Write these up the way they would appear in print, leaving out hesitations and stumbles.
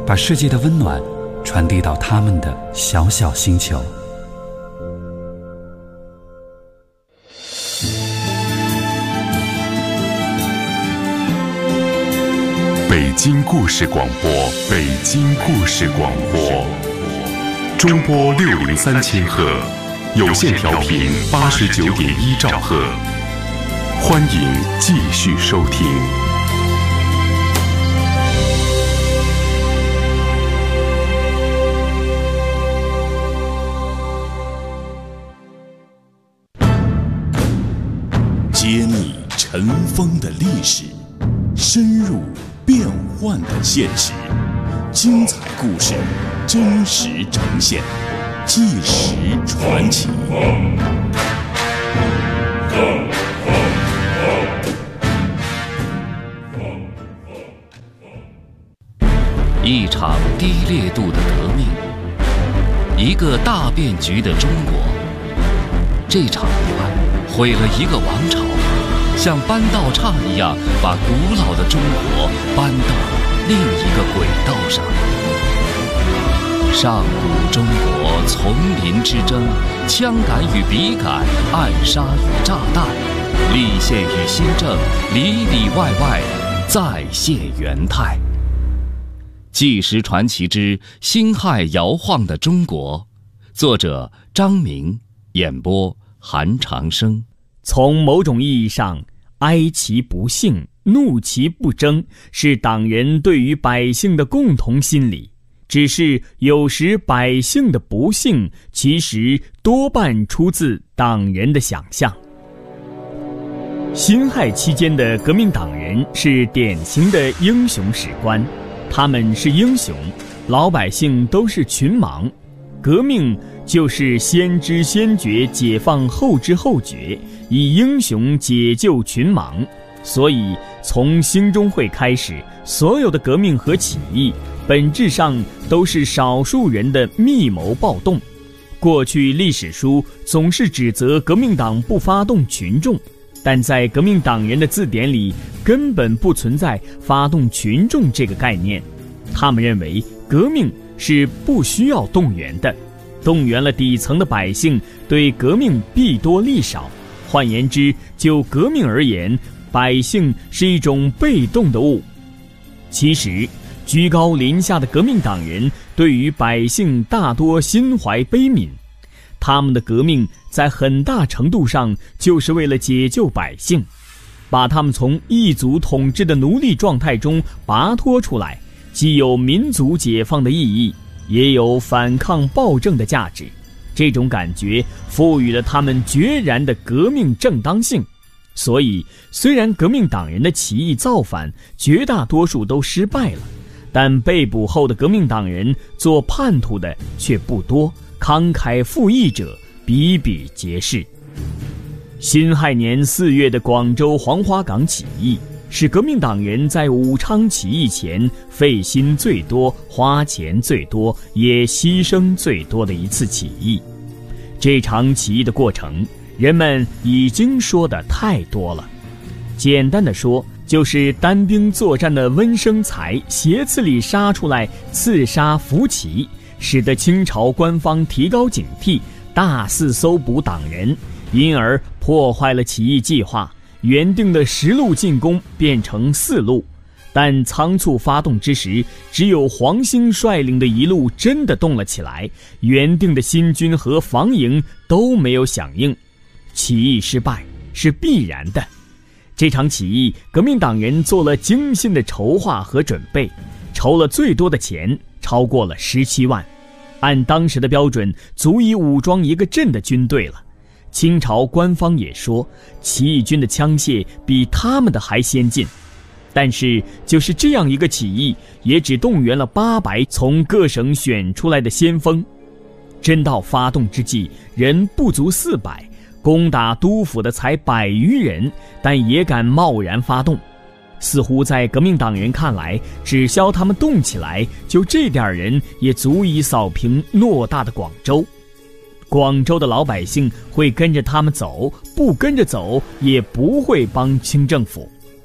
把世界的温暖传递到他们的小小星球。 北京故事广播，北京故事广播，中波603千赫，有线调频89.1兆赫，欢迎继续收听。 揭秘尘封的历史，深入变幻的现实，精彩故事真实呈现，纪实传奇。 一场低烈度的革命，一个大变局的中国。这场乱毁了一个王朝，像搬道岔一样把古老的中国搬到另一个轨道上。上古中国丛林之争，枪杆与笔杆，暗杀与炸弹，立宪与新政，里里外外再现元态。纪实传奇之辛亥摇晃的中国，作者张明，演播韩长生。 从某种意义上，哀其不幸，怒其不争，是党人对于百姓的共同心理。只是有时百姓的不幸，其实多半出自党人的想象。辛亥期间的革命党人是典型的英雄史观，他们是英雄，老百姓都是群盲。革命就是先知先觉，解放后知后觉，以英雄解救群盲。所以从兴中会开始，所有的革命和起义本质上都是少数人的密谋暴动。过去历史书总是指责革命党不发动群众，但在革命党人的字典里根本不存在发动群众这个概念。他们认为革命是不需要动员的，动员了底层的百姓，对革命弊多利少。换言之，就革命而言，百姓是一种被动的物。其实居高临下的革命党人对于百姓大多心怀悲悯，他们的革命在很大程度上就是为了解救百姓，把他们从异族统治的奴隶状态中拔脱出来，既有民族解放的意义，也有反抗暴政的价值。这种感觉赋予了他们决然的革命正当性。所以虽然革命党人的起义造反绝大多数都失败了，但被捕后的革命党人做叛徒的却不多，慷慨赴义者比比皆是。辛亥年4月的广州黄花岗起义，是革命党人在武昌起义前费心最多、花钱最多、也牺牲最多的一次起义。这场起义的过程，人们已经说的太多了。简单的说，就是单兵作战的温生财挟刺里杀出来刺杀伏旗，使得清朝官方提高警惕，大肆搜捕党人，因而破坏了起义计划。原定的10路进攻变成4路，但仓促发动之时，只有黄兴率领的1路真的动了起来，原定的新军和防营都没有响应。起义失败是必然的。这场起义，革命党人做了精心的筹划和准备，筹了最多的钱，超过了17万，按当时的标准，足以武装一个镇的军队了。清朝官方也说，起义军的枪械比他们的还先进。但是就是这样一个起义，也只动员了800从各省选出来的先锋。真到发动之际，人不足400，攻打督府的才100余人，但也敢贸然发动。似乎在革命党人看来，只消他们动起来，就这点人也足以扫平偌大的广州。广州的老百姓会跟着他们走，不跟着走也不会帮清政府。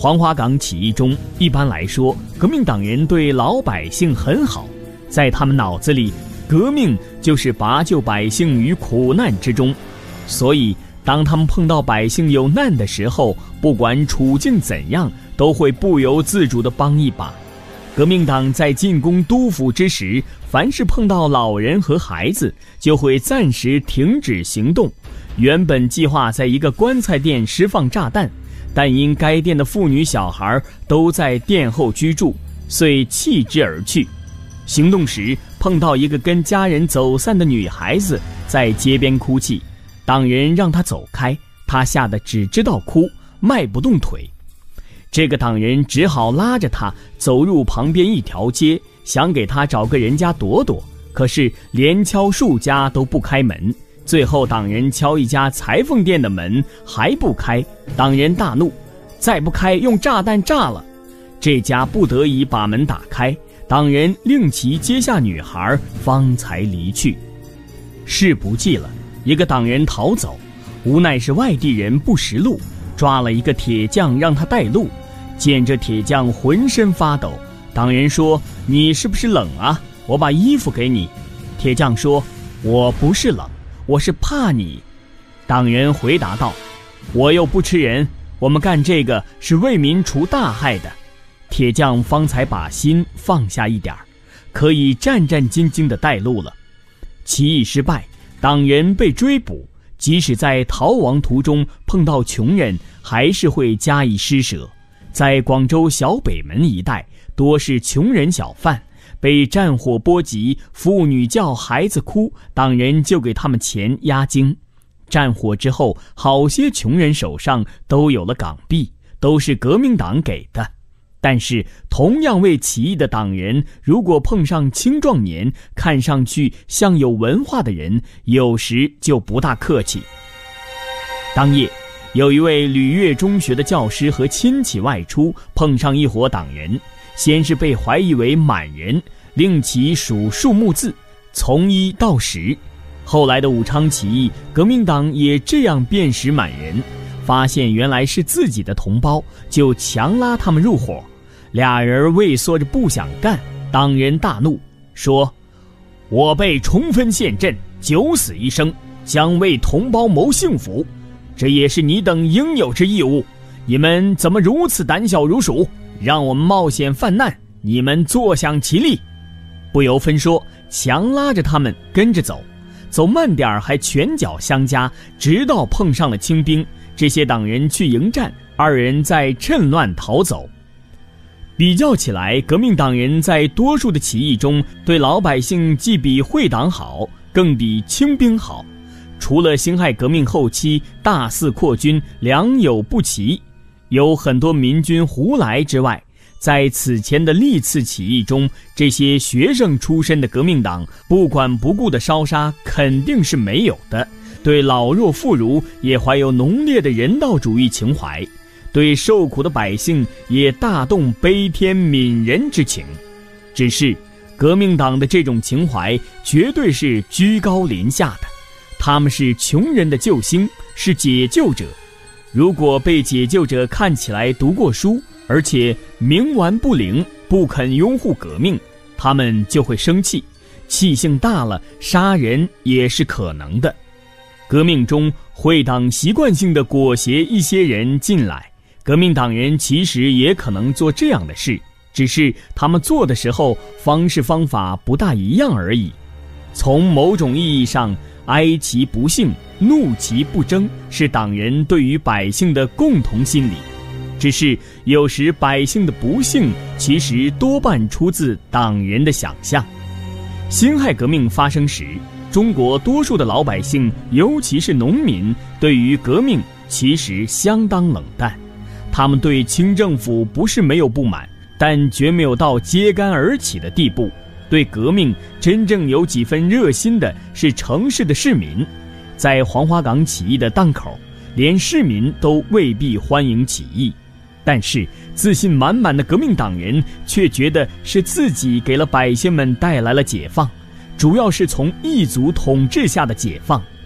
黄花岗起义中，一般来说，革命党人对老百姓很好，在他们脑子里，革命就是拔救百姓于苦难之中，所以当他们碰到百姓有难的时候，不管处境怎样，都会不由自主地帮一把。革命党在进攻都府之时，凡是碰到老人和孩子，就会暂时停止行动。原本计划在一个棺材店释放炸弹，但因该店的妇女小孩都在店后居住，遂弃之而去。行动时碰到一个跟家人走散的女孩子在街边哭泣，党人让她走开，她吓得只知道哭，迈不动腿。这个党人只好拉着她走入旁边一条街，想给她找个人家躲躲，可是连敲数家都不开门。最后党人敲一家裁缝店的门还不开，党人大怒，再不开用炸弹炸了。这家不得已把门打开，党人令其接下女孩，方才离去。事不济了，一个党人逃走，无奈是外地人不识路，抓了一个铁匠让他带路。见这铁匠浑身发抖，党人说：“你是不是冷啊？我把衣服给你。”铁匠说：“我不是冷，我是怕你。”党人回答道：“我又不吃人，我们干这个是为民除大害的。”铁匠方才把心放下一点，可以战战兢兢地带路了。起义失败，党人被追捕，即使在逃亡途中碰到穷人，还是会加以施舍。在广州小北门一带，多是穷人小贩，被战火波及，妇女叫孩子哭，党人就给他们钱压惊。战火之后，好些穷人手上都有了港币，都是革命党给的。但是同样为起义的党人，如果碰上青壮年，看上去像有文化的人，有时就不大客气。当夜，有一位吕岳中学的教师和亲戚外出，碰上一伙党人，先是被怀疑为满人，令其数数目字，从1到10。后来的武昌起义，革命党也这样辨识满人，发现原来是自己的同胞，就强拉他们入伙。俩人畏缩着不想干，党人大怒，说：“我辈冲锋陷阵，九死一生，将为同胞谋幸福，这也是你等应有之义务。你们怎么如此胆小如鼠？让我们冒险犯难，你们坐享其利。”不由分说，强拉着他们跟着走，走慢点还拳脚相加，直到碰上了清兵，这些党人去迎战，二人再趁乱逃走。比较起来，革命党人在多数的起义中，对老百姓既比会党好，更比清兵好。除了辛亥革命后期大肆扩军，良莠不齐，有很多民军胡来之外，在此前的历次起义中，这些学生出身的革命党不管不顾的烧杀肯定是没有的，对老弱妇孺也怀有浓烈的人道主义情怀，对受苦的百姓也大动悲天悯人之情。只是革命党的这种情怀绝对是居高临下的，他们是穷人的救星，是解救者。如果被解救者看起来读过书，而且冥顽不灵，不肯拥护革命，他们就会生气，气性大了，杀人也是可能的。革命中会党习惯性的裹挟一些人进来，革命党人其实也可能做这样的事，只是他们做的时候方式方法不大一样而已。从某种意义上，哀其不幸，怒其不争，是党人对于百姓的共同心理。只是有时百姓的不幸其实多半出自党人的想象。辛亥革命发生时，中国多数的老百姓，尤其是农民，对于革命其实相当冷淡。他们对清政府不是没有不满，但绝没有到揭竿而起的地步。对革命真正有几分热心的是城市的市民。在黄花岗起义的档口，连市民都未必欢迎起义，但是自信满满的革命党人却觉得是自己给了百姓们带来了解放，主要是从异族统治下的解放。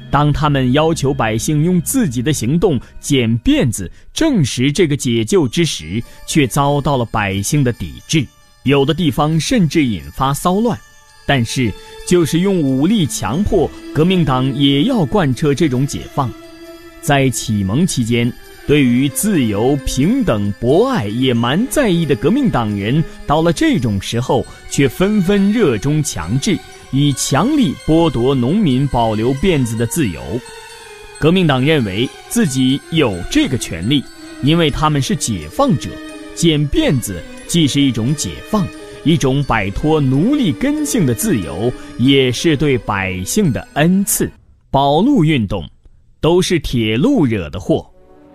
当他们要求百姓用自己的行动剪辫子证实这个解救之时，却遭到了百姓的抵制，有的地方甚至引发骚乱。但是就是用武力强迫，革命党也要贯彻这种解放。在启蒙期间，对于自由、平等、博爱也蛮在意的革命党人，到了这种时候却纷纷热衷强制，以强力剥夺农民保留辫子的自由。革命党认为自己有这个权利，因为他们是解放者，剪辫子既是一种解放，一种摆脱奴隶根性的自由，也是对百姓的恩赐。保路运动都是铁路惹的祸。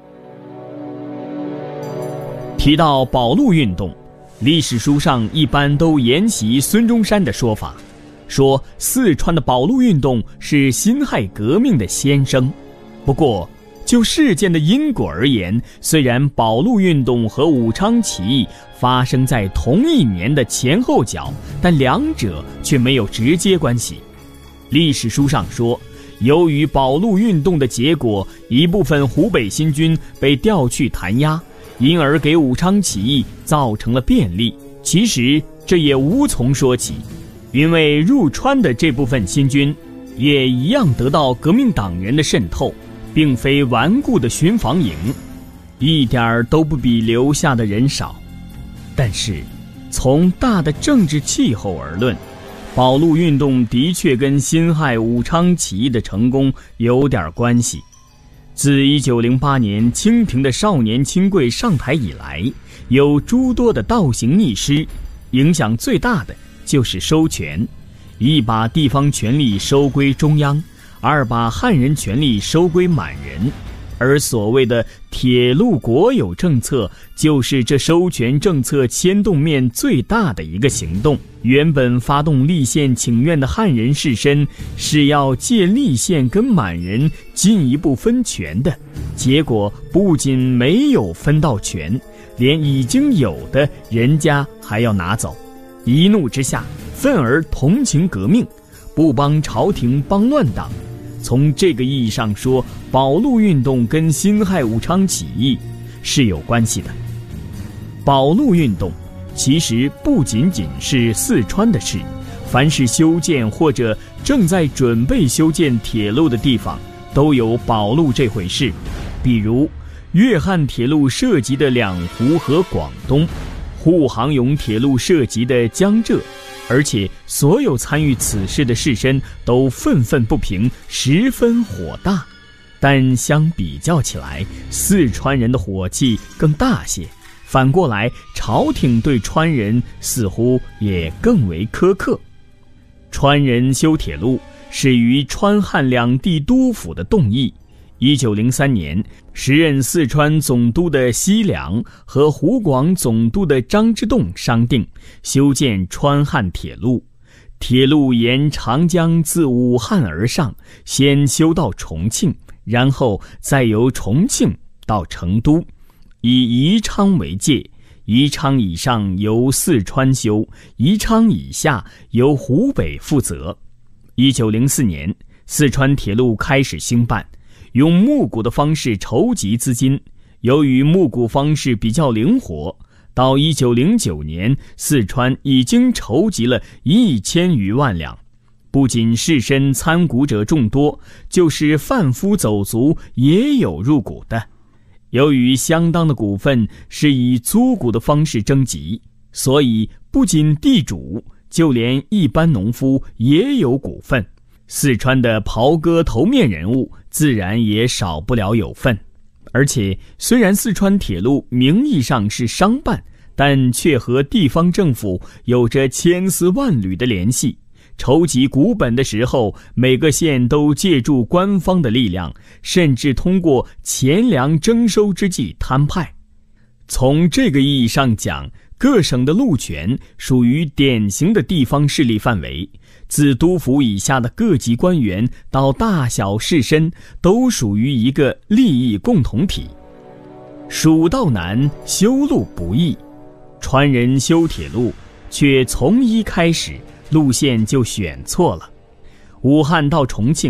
提到保路运动，历史书上一般都沿袭孙中山的说法，说四川的保路运动是辛亥革命的先声。不过就事件的因果而言，虽然保路运动和武昌起义发生在同一年的前后脚，但两者却没有直接关系。历史书上说，由于保路运动的结果，一部分湖北新军被调去弹压，因而给武昌起义造成了便利。其实这也无从说起，因为入川的这部分新军也一样得到革命党人的渗透，并非顽固的巡防营，一点都不比留下的人少。但是从大的政治气候而论，保路运动的确跟辛亥武昌起义的成功有点关系。自1908年清廷的少年亲贵上台以来，有诸多的倒行逆施，影响最大的就是收权，一把地方权力收归中央，二把汉人权力收归满人。而所谓的铁路国有政策，就是这收权政策牵动面最大的一个行动。原本发动立宪请愿的汉人士绅是要借立宪跟满人进一步分权的，结果不仅没有分到权，连已经有的人家还要拿走。一怒之下，愤而同情革命，不帮朝廷帮乱党。从这个意义上说，保路运动跟辛亥武昌起义是有关系的。保路运动其实不仅仅是四川的事，凡是修建或者正在准备修建铁路的地方都有保路这回事。比如粤汉铁路涉及的两湖和广东，沪杭甬铁路涉及的江浙，而且所有参与此事的士绅都愤愤不平，十分火大。但相比较起来，四川人的火气更大些，反过来朝廷对川人似乎也更为苛刻。川人修铁路始于川汉两地督府的动议。1903年，时任四川总督的西凉和湖广总督的张之洞商定修建川汉铁路。铁路沿长江自武汉而上，先修到重庆，然后再由重庆到成都，以宜昌为界，宜昌以上由四川修，宜昌以下由湖北负责。1904年，四川铁路开始兴办，用募股的方式筹集资金。由于募股方式比较灵活，到1909年，四川已经筹集了1000余万两。不仅士绅参股者众多，就是贩夫走卒也有入股的。由于相当的股份是以租股的方式征集，所以不仅地主，就连一般农夫也有股份。四川的袍哥头面人物自然也少不了有份。而且虽然四川铁路名义上是商办，但却和地方政府有着千丝万缕的联系。筹集股本的时候，每个县都借助官方的力量，甚至通过钱粮征收之际摊派。从这个意义上讲，各省的路权属于典型的地方势力范围，自督府以下的各级官员到大小士绅都属于一个利益共同体。蜀道难，修路不易，川人修铁路却从一开始路线就选错了。武汉到重庆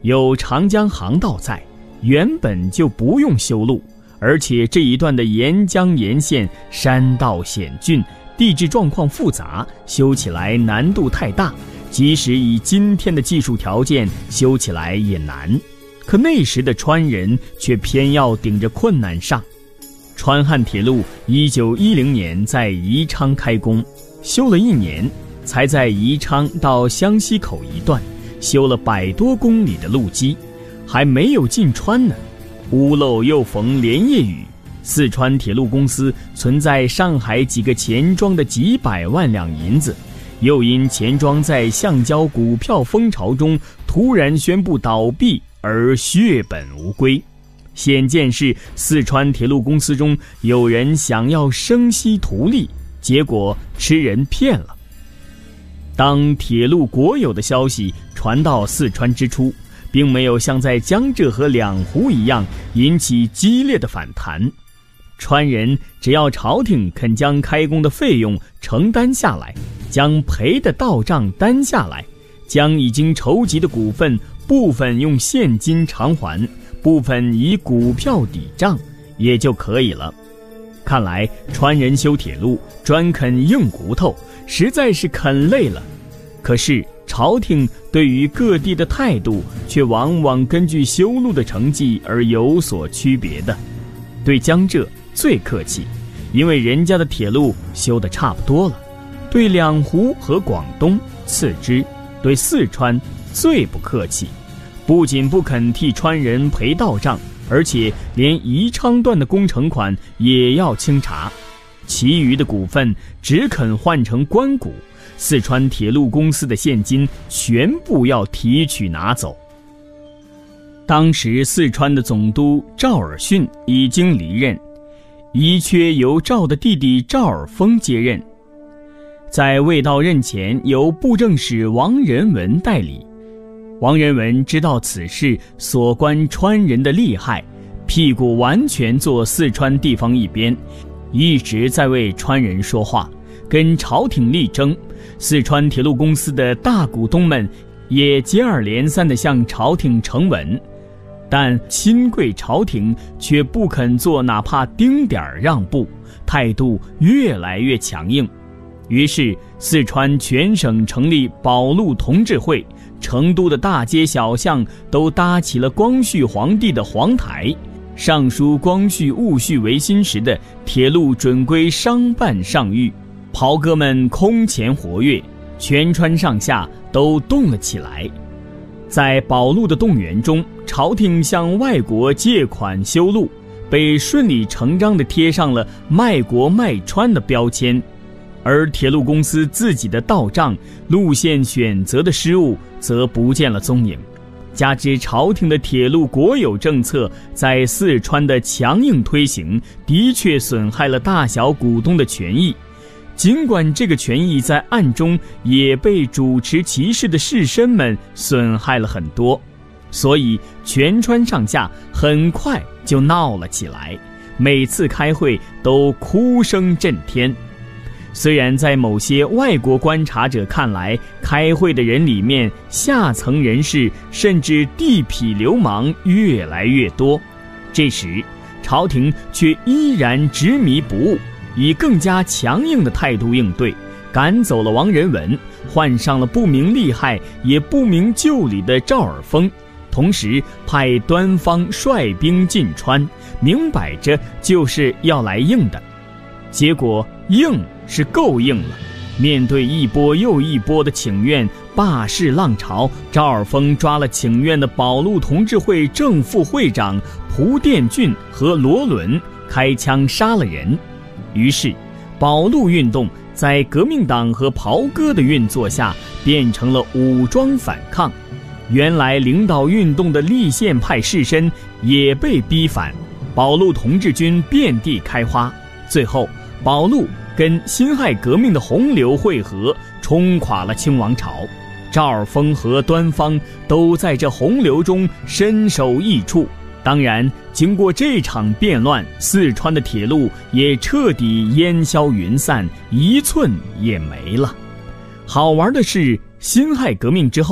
有长江航道在，原本就不用修路，而且这一段的沿江沿线山道险峻，地质状况复杂，修起来难度太大，即使以今天的技术条件修起来也难。可那时的川人却偏要顶着困难上。川汉铁路1910年在宜昌开工，修了1年，才在宜昌到湘西口一段修了100多公里的路基，还没有进川呢。屋漏又逢连夜雨，四川铁路公司存在上海几个钱庄的几百万两银子，又因钱庄在橡胶股票风潮中突然宣布倒闭而血本无归。显见是四川铁路公司中有人想要生息图利，结果吃人骗了。当铁路国有的消息传到四川之初，并没有像在江浙和两湖一样引起激烈的反弹。川人只要朝廷肯将开工的费用承担下来，将赔的到账担下来，将已经筹集的股份部分用现金偿还，部分以股票抵账，也就可以了。看来川人修铁路专啃硬骨头，实在是啃累了。可是朝廷对于各地的态度却往往根据修路的成绩而有所区别的。对江浙最客气，因为人家的铁路修得差不多了；对两湖和广东次之；对四川最不客气，不仅不肯替川人赔到账，而且连宜昌段的工程款也要清查，其余的股份只肯换成官股，四川铁路公司的现金全部要提取拿走。当时四川的总督赵尔巽已经离任，遗缺由赵的弟弟赵尔丰接任。在未到任前，由布政使王仁文代理。王仁文知道此事所关川人的厉害，屁股完全坐四川地方一边，一直在为川人说话，跟朝廷力争。四川铁路公司的大股东们也接二连三地向朝廷呈文，但亲贵朝廷却不肯做哪怕丁点让步，态度越来越强硬。于是四川全省成立保路同志会，成都的大街小巷都搭起了光绪皇帝的黄台，上书光绪戊戌维新时的铁路准规商办上谕，袍哥们空前活跃，全川上下都动了起来。在保路的动员中，朝廷向外国借款修路，被顺理成章地贴上了卖国卖川的标签，而铁路公司自己的到账、路线选择的失误则不见了踪影。加之朝廷的铁路国有政策在四川的强硬推行，的确损害了大小股东的权益。尽管这个权益在暗中也被主持其事的士绅们损害了很多，所以全川上下很快就闹了起来，每次开会都哭声震天。虽然在某些外国观察者看来，开会的人里面下层人士甚至地痞流氓越来越多，这时朝廷却依然执迷不悟，以更加强硬的态度应对，赶走了王仁文，换上了不明利害也不明就里的赵尔丰，同时派端方率兵进川，明摆着就是要来硬的。结果硬是够硬了，面对一波又一波的请愿罢市浪潮，赵尔丰抓了请愿的保路同志会正副会长蒲殿俊和罗伦，开枪杀了人。于是保路运动在革命党和袍哥的运作下变成了武装反抗，原来领导运动的立宪派士绅也被逼反，保路同志军遍地开花，最后保路跟辛亥革命的洪流汇合，冲垮了清王朝。赵尔丰和端方都在这洪流中身首异处。当然，经过这场变乱，四川的铁路也彻底烟消云散，一寸也没了。好玩的是，辛亥革命之后，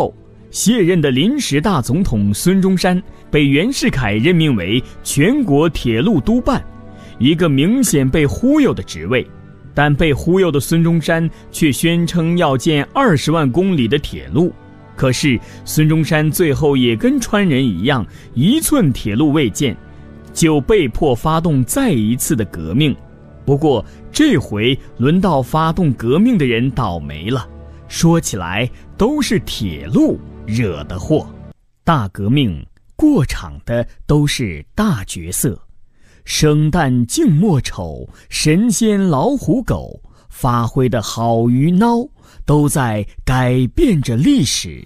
卸任的临时大总统孙中山被袁世凯任命为全国铁路督办，一个明显被忽悠的职位。但被忽悠的孙中山却宣称要建20万公里的铁路。可是孙中山最后也跟川人一样，1寸铁路未建，就被迫发动再一次的革命。不过这回轮到发动革命的人倒霉了，说起来都是铁路惹的祸。大革命过场的都是大角色，生旦净末丑，神仙老虎狗，发挥的好与孬，都在改变着历史。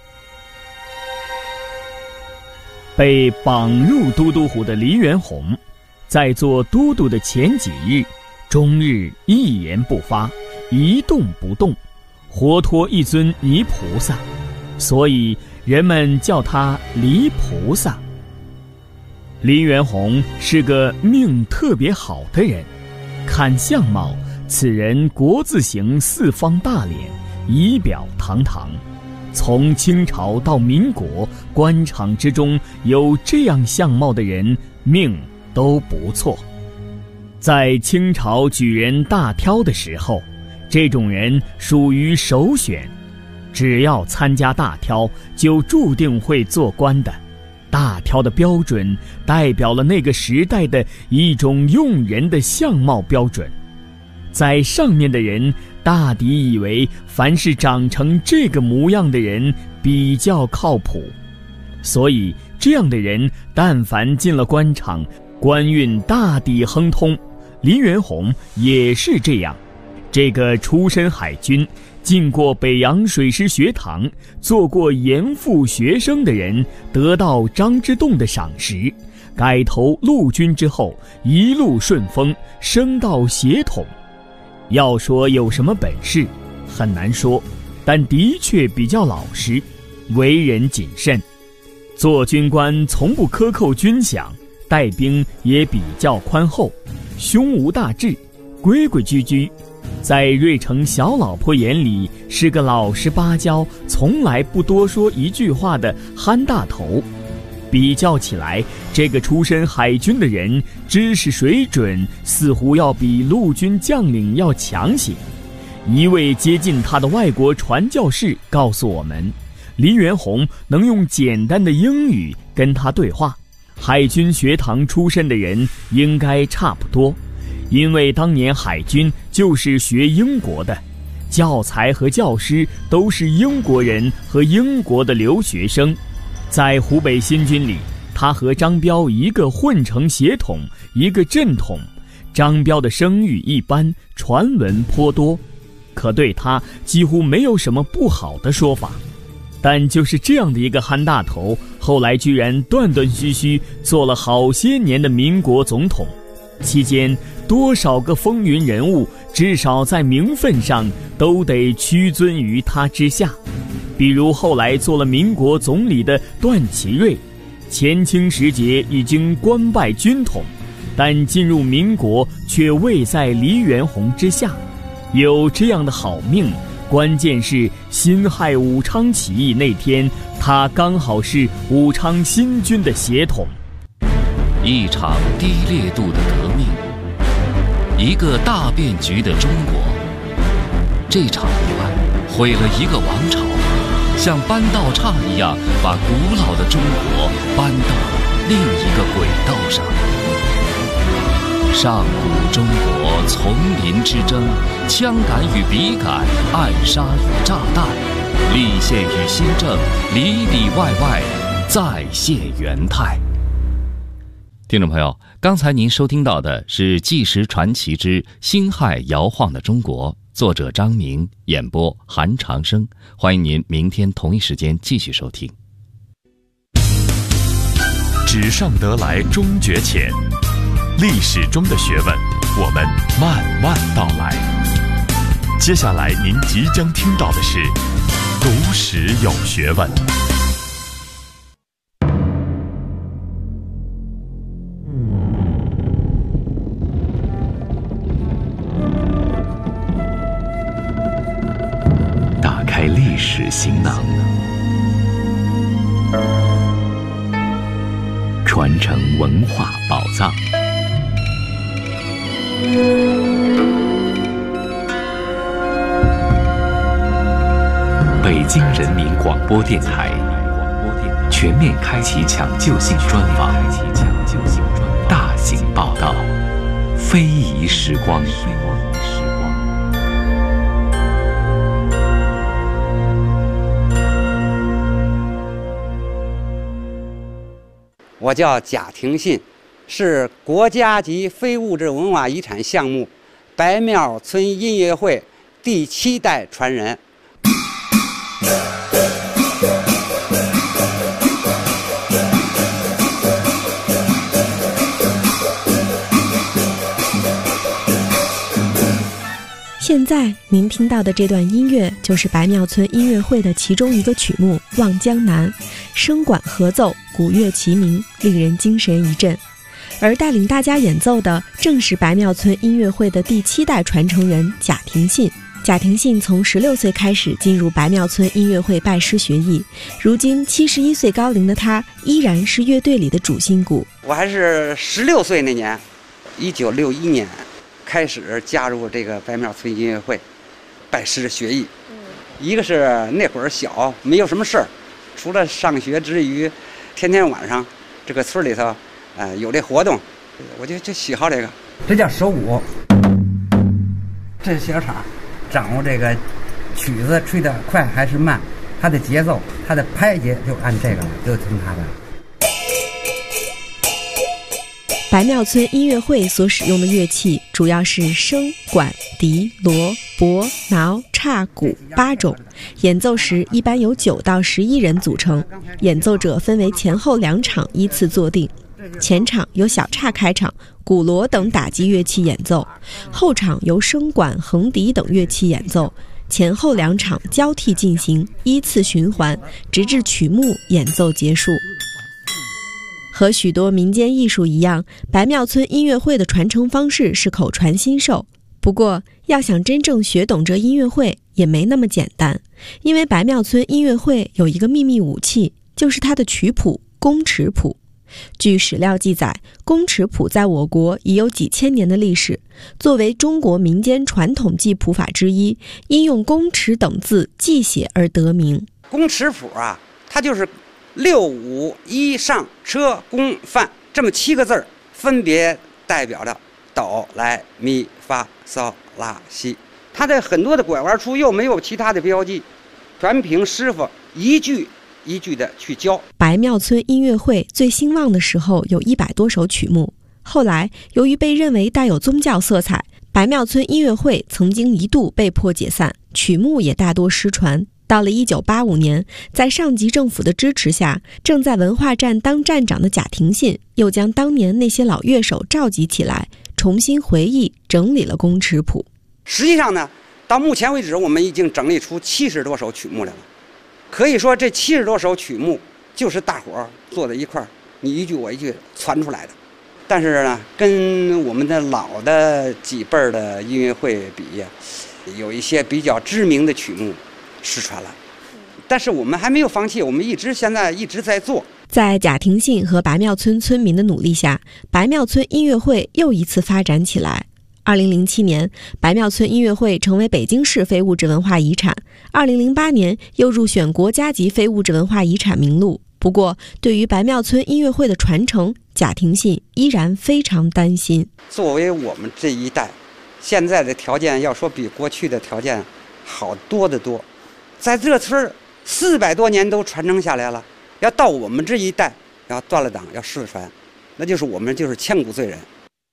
被绑入都督府的黎元洪，在做都督的前几日，终日一言不发，一动不动，活脱一尊泥菩萨，所以人们叫他黎菩萨。黎元洪是个命特别好的人，看相貌，此人国字形四方大脸，仪表堂堂。从清朝到民国，官场之中有这样相貌的人，命都不错。在清朝举人大挑的时候，这种人属于首选，只要参加大挑，就注定会做官的。大挑的标准代表了那个时代的一种用人的相貌标准。在上面的人大抵以为凡是长成这个模样的人比较靠谱，所以这样的人但凡进了官场，官运大抵亨通。黎元洪也是这样，这个出身海军，进过北洋水师学堂，做过严复学生的人，得到张之洞的赏识，改投陆军之后，一路顺风，升到协统。要说有什么本事，很难说，但的确比较老实，为人谨慎。做军官从不克扣军饷，带兵也比较宽厚，胸无大志，规规矩矩。在瑞成小老婆眼里，是个老实巴交，从来不多说一句话的憨大头。比较起来，这个出身海军的人知识水准似乎要比陆军将领要强些。一位接近他的外国传教士告诉我们，黎元洪能用简单的英语跟他对话，海军学堂出身的人应该差不多，因为当年海军就是学英国的，教材和教师都是英国人和英国的留学生。在湖北新军里，他和张彪一个混成协统，一个正统。张彪的声誉一般，传闻颇多，可对他几乎没有什么不好的说法。但就是这样的一个憨大头，后来居然断断续续做了好些年的民国总统，期间多少个风云人物，至少在名分上都得屈尊于他之下。比如后来做了民国总理的段祺瑞，前清时节已经官拜军统，但进入民国却位在黎元洪之下。有这样的好命，关键是辛亥武昌起义那天，他刚好是武昌新军的协统。 一场低烈度的革命，一个大变局的中国。这场意外毁了一个王朝，像搬道岔一样把古老的中国搬到了另一个轨道上。上古中国丛林之争，枪杆与笔杆，暗杀与炸弹，立宪与新政，里里外外再现元泰。听众朋友，刚才您收听到的是《纪实传奇之辛亥摇晃的中国》，作者张明，演播韩长生。欢迎您明天同一时间继续收听。 纸上得来终觉浅，历史中的学问，我们慢慢道来。接下来您即将听到的是读史有学问。 打开历史行囊， 传承文化宝藏。北京人民广播电台全面开启抢救性专访，大型报道，非遗时光。 我叫贾廷信，是国家级非物质文化遗产项目白庙村音乐会第7代传人。 现在您听到的这段音乐就是白庙村音乐会的其中一个曲目《望江南》，声管合奏，鼓乐齐鸣，令人精神一振。而带领大家演奏的正是白庙村音乐会的第7代传承人贾廷信。贾廷信从16岁开始进入白庙村音乐会拜师学艺，如今71岁高龄的他依然是乐队里的主心骨。 我还是16岁那年，1961年开始加入这个白庙村音乐会，拜师学艺。一个是那会儿小，没有什么事儿，除了上学之余，天天晚上这个村里头，有这活动，我就喜好这个。这叫手鼓，这是小场，掌握这个曲子吹得快还是慢，它的节奏，它的拍节就按这个了，就听它的。 白庙村音乐会所使用的乐器主要是笙、管、笛、锣、钹、挠、叉、鼓8种，演奏时一般由9到11人组成，演奏者分为前后2场依次坐定，前场由小叉开场，鼓锣等打击乐器演奏，后场由笙管、横笛等乐器演奏，前后2场交替进行，依次循环，直至曲目演奏结束。和许多民间艺术一样，白庙村音乐会的传承方式是口传心授。不过，要想真正学懂这音乐会也没那么简单，因为白庙村音乐会有一个秘密武器，就是它的曲谱宫尺谱。据史料记载，宫尺谱在我国已有几千年的历史，作为中国民间传统记谱法之一，因用宫尺等字记写而得名。 宫尺谱啊，它就是6、5、1上车宫范这么7个字儿，分别代表着哆来咪发嗦拉西。它的很多的拐弯处又没有其他的标记，全凭师傅一句一句的去教。 白庙村音乐会最兴旺的时候有100多首曲目，后来由于被认为带有宗教色彩，白庙村音乐会曾经一度被迫解散，曲目也大多失传。到了1985年，在上级政府的支持下，正在文化站当站长的贾廷信又将当年那些老乐手召集起来，重新回忆整理了宫尺谱。 实际上呢，到目前为止，我们已经整理出70多首曲目来了。可以说，这70多首曲目就是大伙儿坐在一块儿，你一句我一句传出来的。但是呢，跟我们的老的几辈儿的音乐会比呀，有一些比较知名的曲目失传了，但是我们还没有放弃，我们现在一直在做。 在贾廷信和白庙村村民的努力下，白庙村音乐会又一次发展起来。2007年，白庙村音乐会成为北京市非物质文化遗产，2008年又入选国家级非物质文化遗产名录。不过，对于白庙村音乐会的传承，贾廷信依然非常担心。 作为我们这一代，现在的条件要说比过去的条件好多得多。在这村400多年都传承下来了，要到我们这一代要断了档要失传，那就是我们就是千古罪人。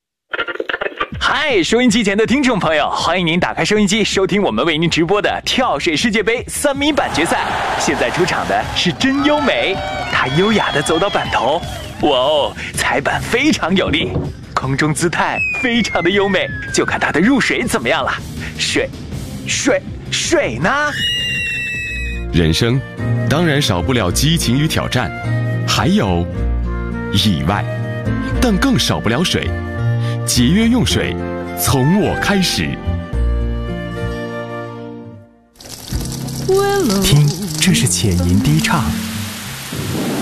嗨，收音机前的听众朋友，欢迎您打开收音机收听我们为您直播的跳水世界杯3米板决赛。现在出场的是真优美，她优雅地走到板头，哇哦，踩板非常有力，空中姿态非常的优美，就看她的入水怎么样了。水呢？ 人生当然少不了激情与挑战，还有意外，但更少不了水。节约用水，从我开始。 听，这是浅吟低唱，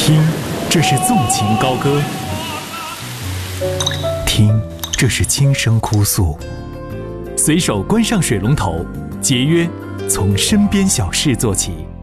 听，这是纵情高歌；听，这是轻声哭诉。随手关上水龙头，节约从身边小事做起。